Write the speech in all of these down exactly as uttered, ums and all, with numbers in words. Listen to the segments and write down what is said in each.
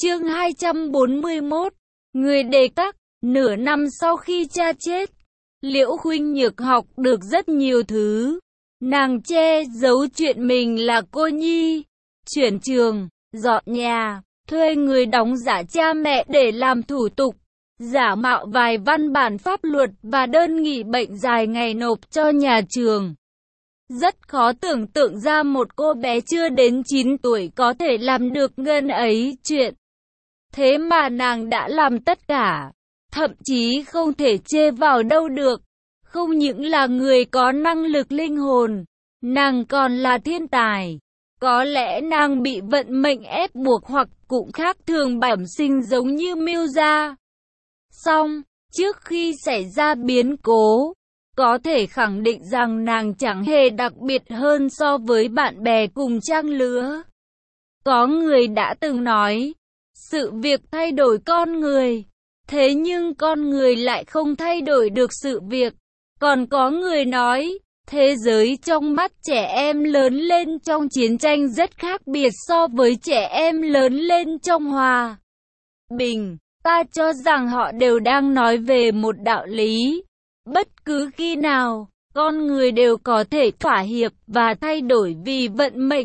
Chương hai trăm bốn mươi mốt. Người đề các. Nửa năm sau khi cha chết, Liễu Khuynh Nhược học được rất nhiều thứ. Nàng che giấu chuyện mình là cô nhi, chuyển trường, dọn nhà, thuê người đóng giả cha mẹ để làm thủ tục, giả mạo vài văn bản pháp luật và đơn nghị bệnh dài ngày nộp cho nhà trường. Rất khó tưởng tượng ra một cô bé chưa đến chín tuổi có thể làm được ngần ấy chuyện. Thế mà nàng đã làm tất cả, thậm chí không thể chê vào đâu được. Không những là người có năng lực linh hồn, nàng còn là thiên tài. Có lẽ nàng bị vận mệnh ép buộc hoặc cũng khác thường bẩm sinh giống như Miêu gia. Song, trước khi xảy ra biến cố, có thể khẳng định rằng nàng chẳng hề đặc biệt hơn so với bạn bè cùng trang lứa. Có người đã từng nói, sự việc thay đổi con người, thế nhưng con người lại không thay đổi được sự việc. Còn có người nói, thế giới trong mắt trẻ em lớn lên trong chiến tranh rất khác biệt so với trẻ em lớn lên trong hòa bình. Ta cho rằng họ đều đang nói về một đạo lý. Bất cứ khi nào, con người đều có thể thỏa hiệp và thay đổi vì vận mệnh.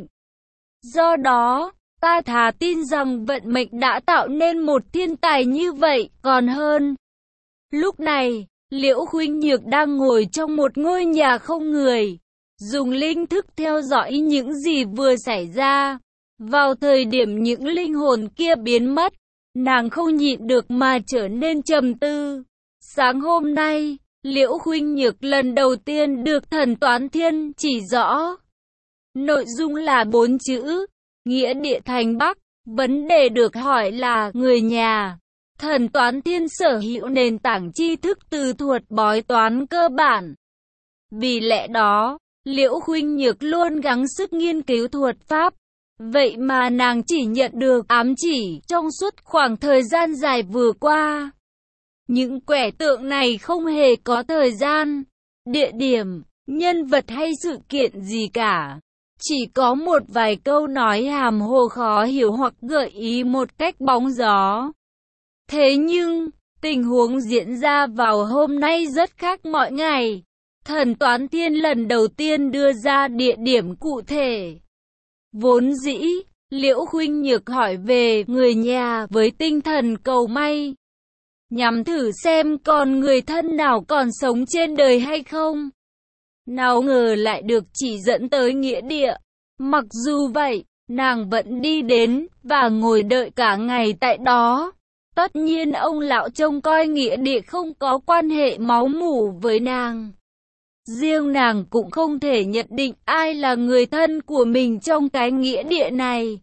Do đó, ta thà tin rằng vận mệnh đã tạo nên một thiên tài như vậy còn hơn. Lúc này, Liễu Khuynh Nhược đang ngồi trong một ngôi nhà không người, dùng linh thức theo dõi những gì vừa xảy ra. Vào thời điểm những linh hồn kia biến mất, nàng không nhịn được mà trở nên trầm tư. Sáng hôm nay, Liễu Khuynh Nhược lần đầu tiên được Thần Toán Thiên chỉ rõ. Nội dung là bốn chữ, nghĩa địa thành Bắc. Vấn đề được hỏi là người nhà. Thần Toán Thiên sở hữu nền tảng tri thức từ thuật bói toán cơ bản. Vì lẽ đó, Liễu Khuynh Nhược luôn gắng sức nghiên cứu thuật pháp. Vậy mà nàng chỉ nhận được ám chỉ trong suốt khoảng thời gian dài vừa qua. Những quẻ tượng này không hề có thời gian, địa điểm, nhân vật hay sự kiện gì cả. Chỉ có một vài câu nói hàm hồ khó hiểu hoặc gợi ý một cách bóng gió. Thế nhưng, tình huống diễn ra vào hôm nay rất khác mọi ngày. Thần Toán Thiên lần đầu tiên đưa ra địa điểm cụ thể. Vốn dĩ, Liễu Khuynh Nhược hỏi về người nhà với tinh thần cầu may, nhằm thử xem còn người thân nào còn sống trên đời hay không. Nào ngờ lại được chỉ dẫn tới nghĩa địa. Mặc dù vậy, nàng vẫn đi đến và ngồi đợi cả ngày tại đó. Tất nhiên ông lão trông coi nghĩa địa không có quan hệ máu mủ với nàng. Riêng nàng cũng không thể nhận định ai là người thân của mình trong cái nghĩa địa này.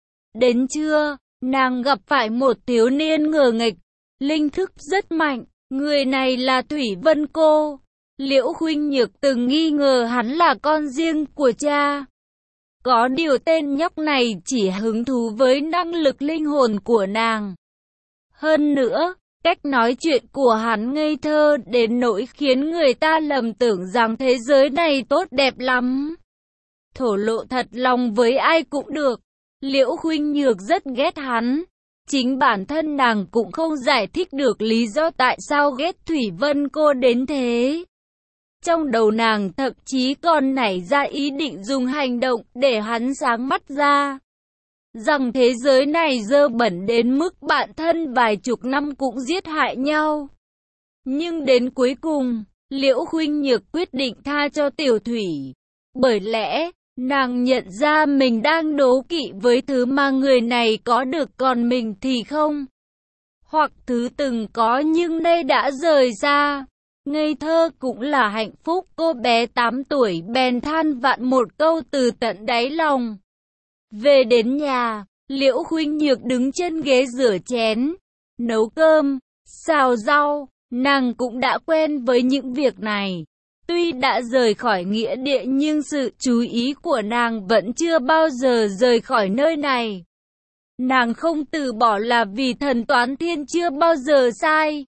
Đến trưa, nàng gặp phải một thiếu niên ngờ nghệch, linh thức rất mạnh. Người này là Thủy Vân Cô. Liễu Khuynh Nhược từng nghi ngờ hắn là con riêng của cha. Có điều tên nhóc này chỉ hứng thú với năng lực linh hồn của nàng. Hơn nữa, cách nói chuyện của hắn ngây thơ đến nỗi khiến người ta lầm tưởng rằng thế giới này tốt đẹp lắm. Thổ lộ thật lòng với ai cũng được. Liễu Khuynh Nhược rất ghét hắn. Chính bản thân nàng cũng không giải thích được lý do tại sao ghét Thủy Vân Cô đến thế. Trong đầu nàng thậm chí còn nảy ra ý định dùng hành động để hắn sáng mắt ra. Rằng thế giới này dơ bẩn đến mức bạn thân vài chục năm cũng giết hại nhau. Nhưng đến cuối cùng, Liễu Khuynh Nhược quyết định tha cho Tiểu Thủy. Bởi lẽ, nàng nhận ra mình đang đố kỵ với thứ mà người này có được còn mình thì không. Hoặc thứ từng có nhưng nay đã rời xa. Ngây thơ cũng là hạnh phúc. Cô bé tám tuổi bèn than vãn một câu từ tận đáy lòng. Về đến nhà, Liễu Khuynh Nhược đứng trên ghế rửa chén, nấu cơm, xào rau. Nàng cũng đã quen với những việc này. Tuy đã rời khỏi nghĩa địa nhưng sự chú ý của nàng vẫn chưa bao giờ rời khỏi nơi này. Nàng không từ bỏ là vì Thần Toán Thiên chưa bao giờ sai.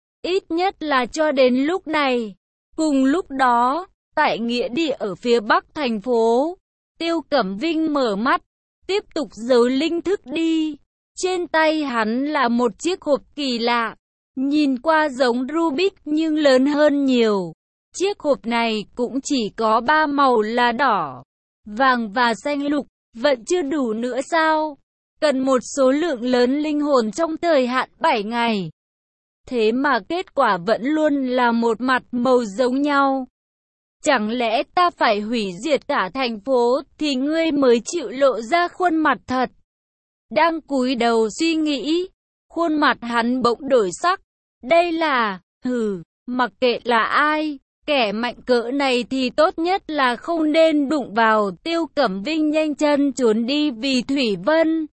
Ít nhất là cho đến lúc này. Cùng lúc đó, tại nghĩa địa ở phía bắc thành phố, Tiêu Cẩm Vinh mở mắt, tiếp tục giấu linh thức đi. Trên tay hắn là một chiếc hộp kỳ lạ, nhìn qua giống Rubik nhưng lớn hơn nhiều. Chiếc hộp này cũng chỉ có ba màu là đỏ, vàng và xanh lục, vẫn chưa đủ nữa sao? Cần một số lượng lớn linh hồn trong thời hạn bảy ngày. Thế mà kết quả vẫn luôn là một mặt màu giống nhau. Chẳng lẽ ta phải hủy diệt cả thành phố thì ngươi mới chịu lộ ra khuôn mặt thật? Đang cúi đầu suy nghĩ, khuôn mặt hắn bỗng đổi sắc. Đây là, hừ, mặc kệ là ai, kẻ mạnh cỡ này thì tốt nhất là không nên đụng vào. Tiêu Cẩm Vinh nhanh chân trốn đi vì Thủy Vân.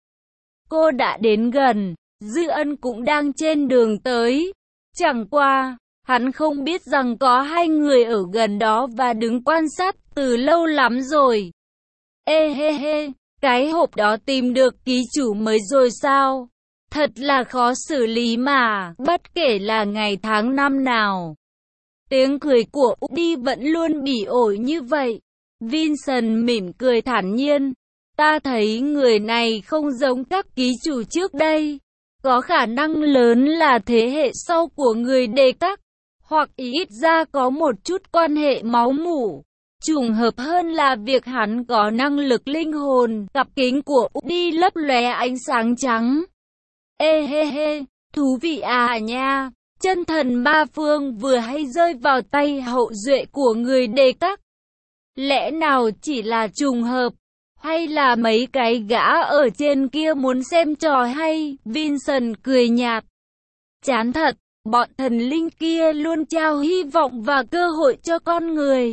Cô đã đến gần, Dư Ân cũng đang trên đường tới. Chẳng qua, hắn không biết rằng có hai người ở gần đó và đứng quan sát từ lâu lắm rồi. Ê hê hê, cái hộp đó tìm được ký chủ mới rồi sao? Thật là khó xử lý mà, bất kể là ngày tháng năm nào. Tiếng cười của Udi vẫn luôn bỉ ổi như vậy. Vincent mỉm cười thản nhiên. Ta thấy người này không giống các ký chủ trước đây. Có khả năng lớn là thế hệ sau của người Đề Các, hoặc ít ra có một chút quan hệ máu mủ. Trùng hợp hơn là việc hắn có năng lực linh hồn. Cặp kính của Udi lấp lóe ánh sáng trắng. Ê hê hê, thú vị à nha. Chân thần ma phương vừa hay rơi vào tay hậu duệ của người Đề Các. Lẽ nào chỉ là trùng hợp? Hay là mấy cái gã ở trên kia muốn xem trò hay? Vincent cười nhạt. Chán thật, bọn thần linh kia luôn trao hy vọng và cơ hội cho con người.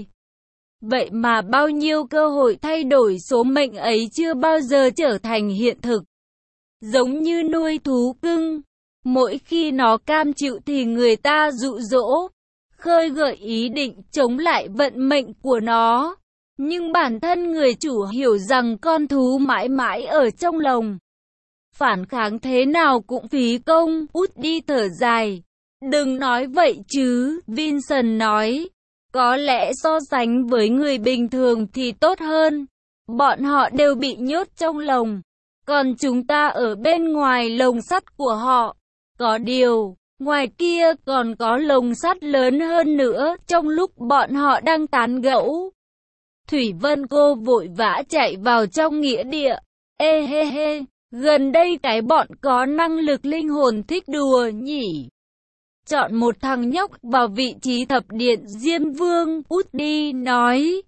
Vậy mà bao nhiêu cơ hội thay đổi số mệnh ấy chưa bao giờ trở thành hiện thực. Giống như nuôi thú cưng, mỗi khi nó cam chịu thì người ta dụ dỗ, khơi gợi ý định chống lại vận mệnh của nó. Nhưng bản thân người chủ hiểu rằng con thú mãi mãi ở trong lồng. Phản kháng thế nào cũng phí công. Udi thở dài. Đừng nói vậy chứ, Vincent nói. Có lẽ so sánh với người bình thường thì tốt hơn. Bọn họ đều bị nhốt trong lồng, còn chúng ta ở bên ngoài lồng sắt của họ. Có điều, ngoài kia còn có lồng sắt lớn hơn nữa. Trong lúc bọn họ đang tán gẫu, Thủy Vân cô vội vã chạy vào trong nghĩa địa. Ê hê hê, gần đây cái bọn có năng lực linh hồn thích đùa nhỉ. Chọn một thằng nhóc vào vị trí thập điện Diêm Vương, Udi nói.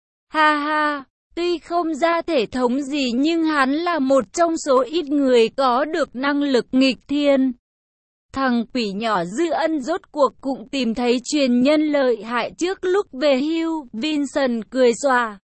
Ha ha, tuy không ra thể thống gì nhưng hắn là một trong số ít người có được năng lực nghịch thiên. Thằng quỷ nhỏ Dư Ân rốt cuộc cũng tìm thấy truyền nhân lợi hại trước lúc về hưu. Vincent cười xòa.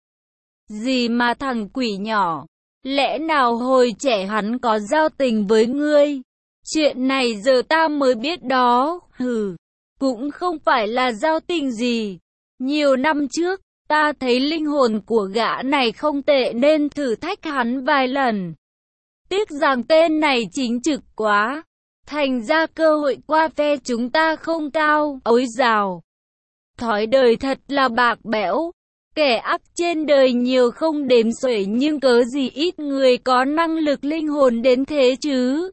Gì mà thằng quỷ nhỏ? Lẽ nào hồi trẻ hắn có giao tình với ngươi? Chuyện này giờ ta mới biết đó. Hừ, cũng không phải là giao tình gì. Nhiều năm trước, ta thấy linh hồn của gã này không tệ nên thử thách hắn vài lần. Tiếc rằng tên này chính trực quá. Thành ra cơ hội qua phe chúng ta không cao. Ôi dào, thói đời thật là bạc bẽo. Kẻ ác trên đời nhiều không đếm xuể nhưng cớ gì ít người có năng lực linh hồn đến thế chứ.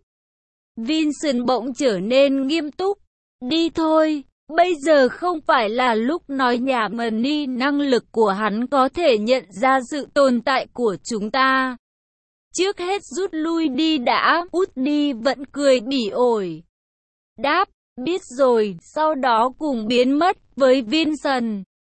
Vincent bỗng trở nên nghiêm túc. Đi thôi, bây giờ không phải là lúc nói nhảm đi. Năng lực của hắn có thể nhận ra sự tồn tại của chúng ta. Trước hết rút lui đi đã. Udi vẫn cười bỉ ổi. Đáp, biết rồi, sau đó cùng biến mất với Vincent.